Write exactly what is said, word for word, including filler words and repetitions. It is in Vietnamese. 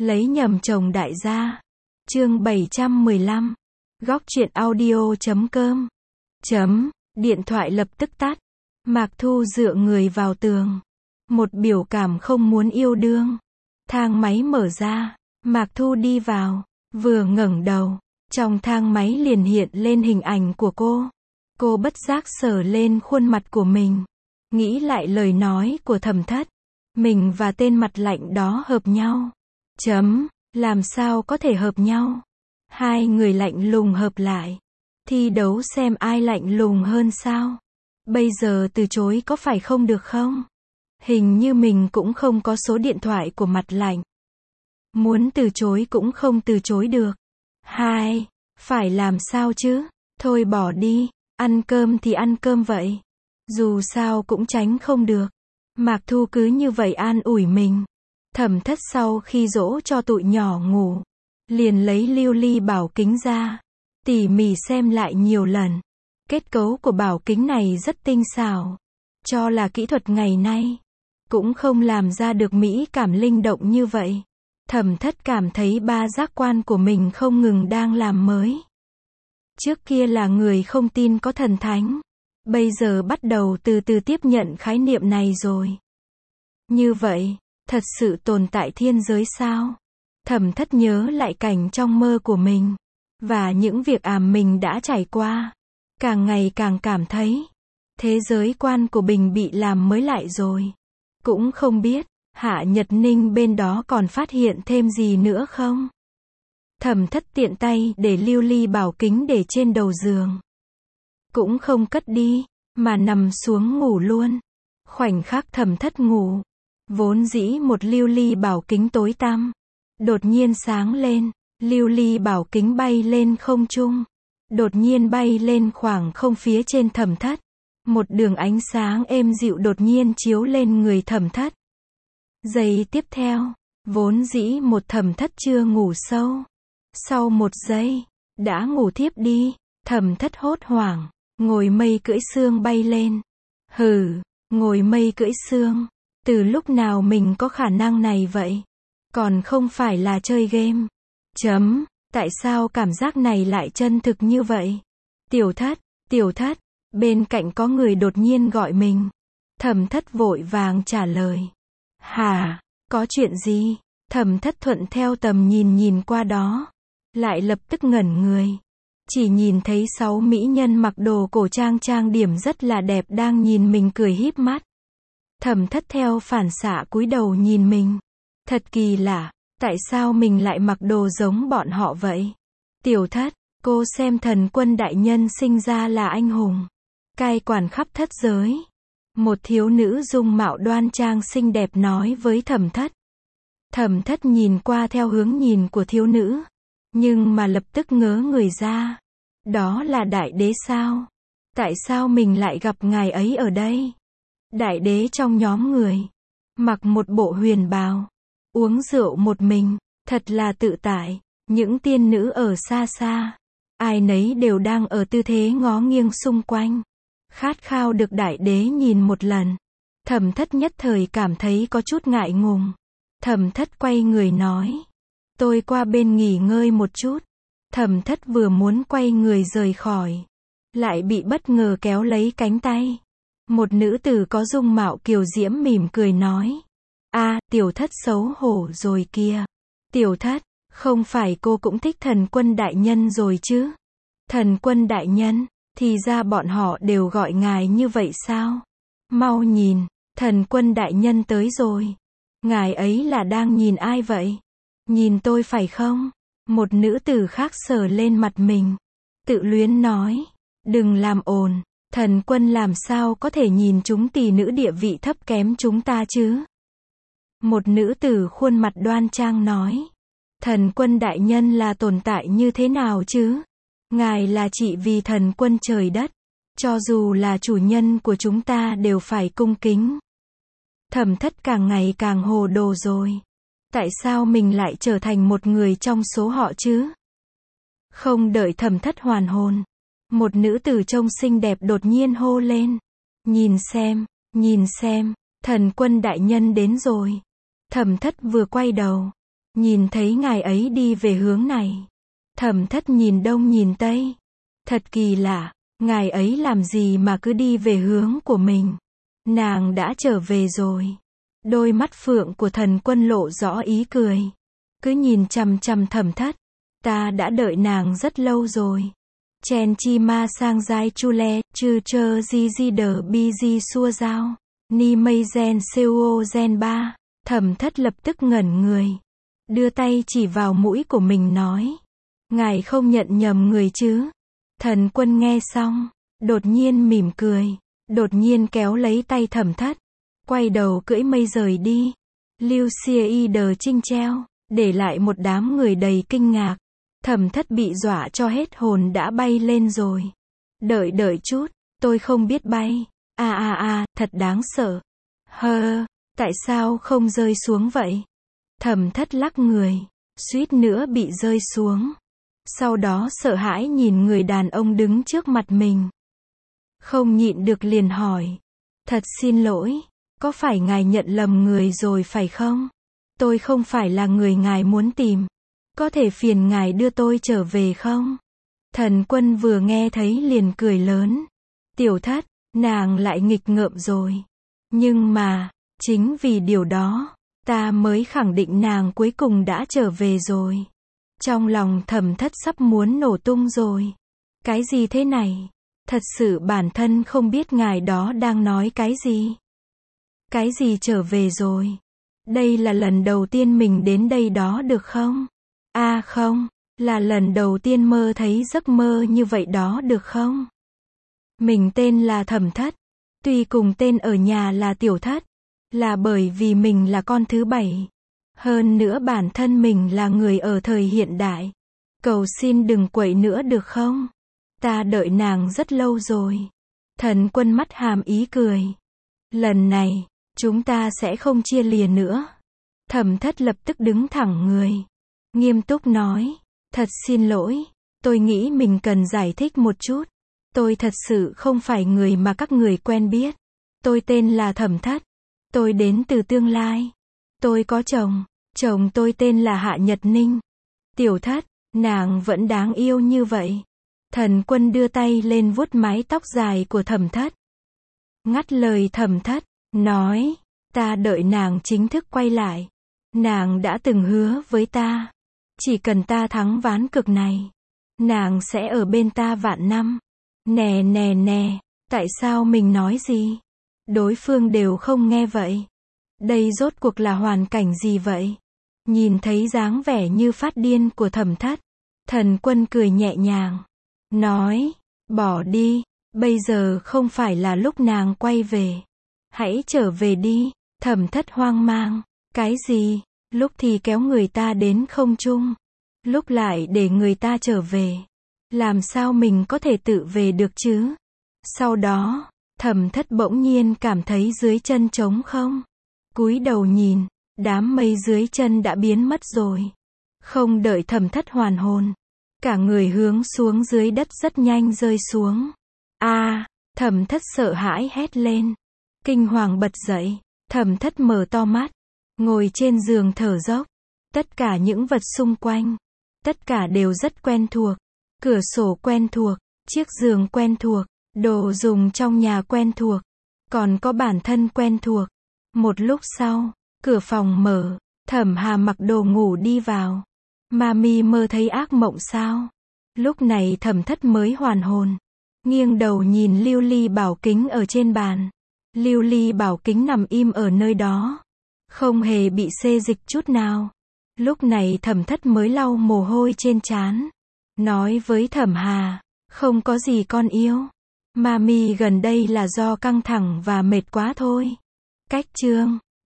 Lấy nhầm chồng đại gia. Chương bảy trăm mười lăm. Góc truyện audio chấm com. Chấm. Điện thoại lập tức tắt. Mạc Thu dựa người vào tường. Một biểu cảm không muốn yêu đương. Thang máy mở ra. Mạc Thu đi vào. Vừa ngẩng đầu. Trong thang máy liền hiện lên hình ảnh của cô. Cô bất giác sờ lên khuôn mặt của mình. Nghĩ lại lời nói của Thẩm Thất. Mình và tên mặt lạnh đó hợp nhau. Chấm. Làm sao có thể hợp nhau? Hai người lạnh lùng hợp lại. Thi đấu xem ai lạnh lùng hơn sao? Bây giờ từ chối có phải không được không? Hình như mình cũng không có số điện thoại của mặt lạnh. Muốn từ chối cũng không từ chối được. Hai. Phải làm sao chứ? Thôi bỏ đi. Ăn cơm thì ăn cơm vậy. Dù sao cũng tránh không được. Mạc Thu cứ như vậy an ủi mình. Thẩm Thất sau khi dỗ cho tụi nhỏ ngủ, liền lấy lưu ly bảo kính ra, tỉ mỉ xem lại nhiều lần. Kết cấu của bảo kính này rất tinh xảo, cho là kỹ thuật ngày nay, cũng không làm ra được mỹ cảm linh động như vậy. Thẩm Thất cảm thấy ba giác quan của mình không ngừng đang làm mới. Trước kia là người không tin có thần thánh, bây giờ bắt đầu từ từ tiếp nhận khái niệm này rồi. Như vậy, thật sự tồn tại thiên giới sao? Thẩm Thất nhớ lại cảnh trong mơ của mình, và những việc àm mình đã trải qua. Càng ngày càng cảm thấy, thế giới quan của mình bị làm mới lại rồi. Cũng không biết, Hạ Nhật Ninh bên đó còn phát hiện thêm gì nữa không? Thẩm Thất tiện tay để lưu ly bảo kính để trên đầu giường. Cũng không cất đi, mà nằm xuống ngủ luôn. Khoảnh khắc Thẩm Thất ngủ, vốn dĩ một lưu ly bảo kính tối tăm, đột nhiên sáng lên, lưu ly bảo kính bay lên không trung, đột nhiên bay lên khoảng không phía trên Thẩm Thất. Một đường ánh sáng êm dịu đột nhiên chiếu lên người Thẩm Thất. Giây tiếp theo, vốn dĩ một Thẩm Thất chưa ngủ sâu. Sau một giây, đã ngủ thiếp đi, Thẩm Thất hốt hoảng, ngồi mây cưỡi sương bay lên. Hừ, ngồi mây cưỡi sương. Từ lúc nào mình có khả năng này vậy? Còn không phải là chơi game. Chấm. Tại sao cảm giác này lại chân thực như vậy? Tiểu Thất, Tiểu Thất. Bên cạnh có người đột nhiên gọi mình. Thẩm Thất vội vàng trả lời. Hả? Có chuyện gì? Thẩm Thất thuận theo tầm nhìn nhìn qua đó. Lại lập tức ngẩn người. Chỉ nhìn thấy sáu mỹ nhân mặc đồ cổ trang trang điểm rất là đẹp đang nhìn mình cười híp mắt. Thẩm Thất theo phản xạ cúi đầu nhìn mình. Thật kỳ lạ, tại sao mình lại mặc đồ giống bọn họ vậy? Tiểu Thất, cô xem Thần Quân đại nhân sinh ra là anh hùng, cai quản khắp thất giới. Một thiếu nữ dung mạo đoan trang xinh đẹp nói với Thẩm Thất. Thẩm Thất nhìn qua theo hướng nhìn của thiếu nữ, nhưng mà lập tức ngớ người ra. Đó là đại đế sao? Tại sao mình lại gặp ngài ấy ở đây? Đại đế trong nhóm người, mặc một bộ huyền bào, uống rượu một mình, thật là tự tại. Những tiên nữ ở xa xa, ai nấy đều đang ở tư thế ngó nghiêng xung quanh, khát khao được đại đế nhìn một lần. Thẩm Thất nhất thời cảm thấy có chút ngại ngùng. Thẩm Thất quay người nói, tôi qua bên nghỉ ngơi một chút. Thẩm Thất vừa muốn quay người rời khỏi, lại bị bất ngờ kéo lấy cánh tay. Một nữ tử có dung mạo kiều diễm mỉm cười nói. A, Tiểu Thất xấu hổ rồi kia. Tiểu Thất, không phải cô cũng thích Thần Quân đại nhân rồi chứ? Thần Quân đại nhân, thì ra bọn họ đều gọi ngài như vậy sao? Mau nhìn, Thần Quân đại nhân tới rồi. Ngài ấy là đang nhìn ai vậy? Nhìn tôi phải không? Một nữ tử khác sờ lên mặt mình, tự luyến nói. Đừng làm ồn. Thần Quân làm sao có thể nhìn chúng tỷ nữ địa vị thấp kém chúng ta chứ? Một nữ tử khuôn mặt đoan trang nói. Thần Quân đại nhân là tồn tại như thế nào chứ? Ngài là chỉ vì Thần Quân trời đất, cho dù là chủ nhân của chúng ta đều phải cung kính. Thẩm Thất càng ngày càng hồ đồ rồi. Tại sao mình lại trở thành một người trong số họ chứ? Không đợi Thẩm Thất hoàn hồn, một nữ tử trông xinh đẹp đột nhiên hô lên. Nhìn xem, nhìn xem, Thần Quân đại nhân đến rồi. Thẩm Thất vừa quay đầu, nhìn thấy ngài ấy đi về hướng này. Thẩm Thất nhìn đông nhìn tây. Thật kỳ lạ, ngài ấy làm gì mà cứ đi về hướng của mình. Nàng đã trở về rồi. Đôi mắt phượng của Thần Quân lộ rõ ý cười. Cứ nhìn chằm chằm Thẩm Thất. Ta đã đợi nàng rất lâu rồi. Chen chi ma sang giai chu le, chư chơ di di đờ bi di xua giao. Ni mây gen seo gen ba. Thẩm Thất lập tức ngẩn người. Đưa tay chỉ vào mũi của mình nói. Ngài không nhận nhầm người chứ. Thần Quân nghe xong, đột nhiên mỉm cười. Đột nhiên kéo lấy tay Thẩm Thất. Quay đầu cưỡi mây rời đi. Lưu xia y đờ trinh treo. Để lại một đám người đầy kinh ngạc. Thẩm Thất bị dọa cho hết hồn đã bay lên rồi. Đợi đợi chút, tôi không biết bay. À à à, thật đáng sợ. Hơ, tại sao không rơi xuống vậy? Thẩm Thất lắc người, suýt nữa bị rơi xuống. Sau đó sợ hãi nhìn người đàn ông đứng trước mặt mình. Không nhịn được liền hỏi. Thật xin lỗi, có phải ngài nhận lầm người rồi phải không? Tôi không phải là người ngài muốn tìm. Có thể phiền ngài đưa tôi trở về không? Thần Quân vừa nghe thấy liền cười lớn. Tiểu Thất, nàng lại nghịch ngợm rồi. Nhưng mà, chính vì điều đó, ta mới khẳng định nàng cuối cùng đã trở về rồi. Trong lòng Thẩm Thất sắp muốn nổ tung rồi. Cái gì thế này? Thật sự bản thân không biết ngài đó đang nói cái gì. Cái gì trở về rồi? Đây là lần đầu tiên mình đến đây đó được không? À không, là lần đầu tiên mơ thấy giấc mơ như vậy đó được không? Mình tên là Thẩm Thất. Tuy cùng tên ở nhà là Tiểu Thất. Là bởi vì mình là con thứ bảy. Hơn nữa bản thân mình là người ở thời hiện đại. Cầu xin đừng quậy nữa được không? Ta đợi nàng rất lâu rồi. Thần Quân mắt hàm ý cười. Lần này, chúng ta sẽ không chia lìa nữa. Thẩm Thất lập tức đứng thẳng người. Nghiêm túc nói. Thật xin lỗi. Tôi nghĩ mình cần giải thích một chút. Tôi thật sự không phải người mà các người quen biết. Tôi tên là Thẩm Thất. Tôi đến từ tương lai. Tôi có chồng. Chồng tôi tên là Hạ Nhật Ninh. Tiểu Thất, nàng vẫn đáng yêu như vậy. Thần Quân đưa tay lên vuốt mái tóc dài của Thẩm Thất. Ngắt lời Thẩm Thất, nói, ta đợi nàng chính thức quay lại. Nàng đã từng hứa với ta. Chỉ cần ta thắng ván cược này, nàng sẽ ở bên ta vạn năm. Nè nè nè, tại sao mình nói gì? Đối phương đều không nghe vậy. Đây rốt cuộc là hoàn cảnh gì vậy? Nhìn thấy dáng vẻ như phát điên của Thẩm Thất. Thần Quân cười nhẹ nhàng. Nói, bỏ đi, bây giờ không phải là lúc nàng quay về. Hãy trở về đi. Thẩm Thất hoang mang. Cái gì? Lúc thì kéo người ta đến không trung. Lúc lại để người ta trở về. Làm sao mình có thể tự về được chứ? Sau đó, Thẩm Thất bỗng nhiên cảm thấy dưới chân trống không. Cúi đầu nhìn, đám mây dưới chân đã biến mất rồi. Không đợi Thẩm Thất hoàn hồn. Cả người hướng xuống dưới đất rất nhanh rơi xuống. A, à, Thẩm Thất sợ hãi hét lên. Kinh hoàng bật dậy. Thẩm Thất mở to mắt. Ngồi trên giường thở dốc. Tất cả những vật xung quanh. Tất cả đều rất quen thuộc. Cửa sổ quen thuộc. Chiếc giường quen thuộc. Đồ dùng trong nhà quen thuộc. Còn có bản thân quen thuộc. Một lúc sau, cửa phòng mở. Thẩm Hà mặc đồ ngủ đi vào. Mami mơ thấy ác mộng sao? Lúc này Thẩm Thất mới hoàn hồn. Nghiêng đầu nhìn lưu ly bảo kính ở trên bàn. Lưu ly bảo kính nằm im ở nơi đó. Không hề bị xê dịch chút nào. Lúc này Thẩm Thất mới lau mồ hôi trên trán. Nói với Thẩm Hà. Không có gì con yêu. Mami gần đây là do căng thẳng và mệt quá thôi. Cách chương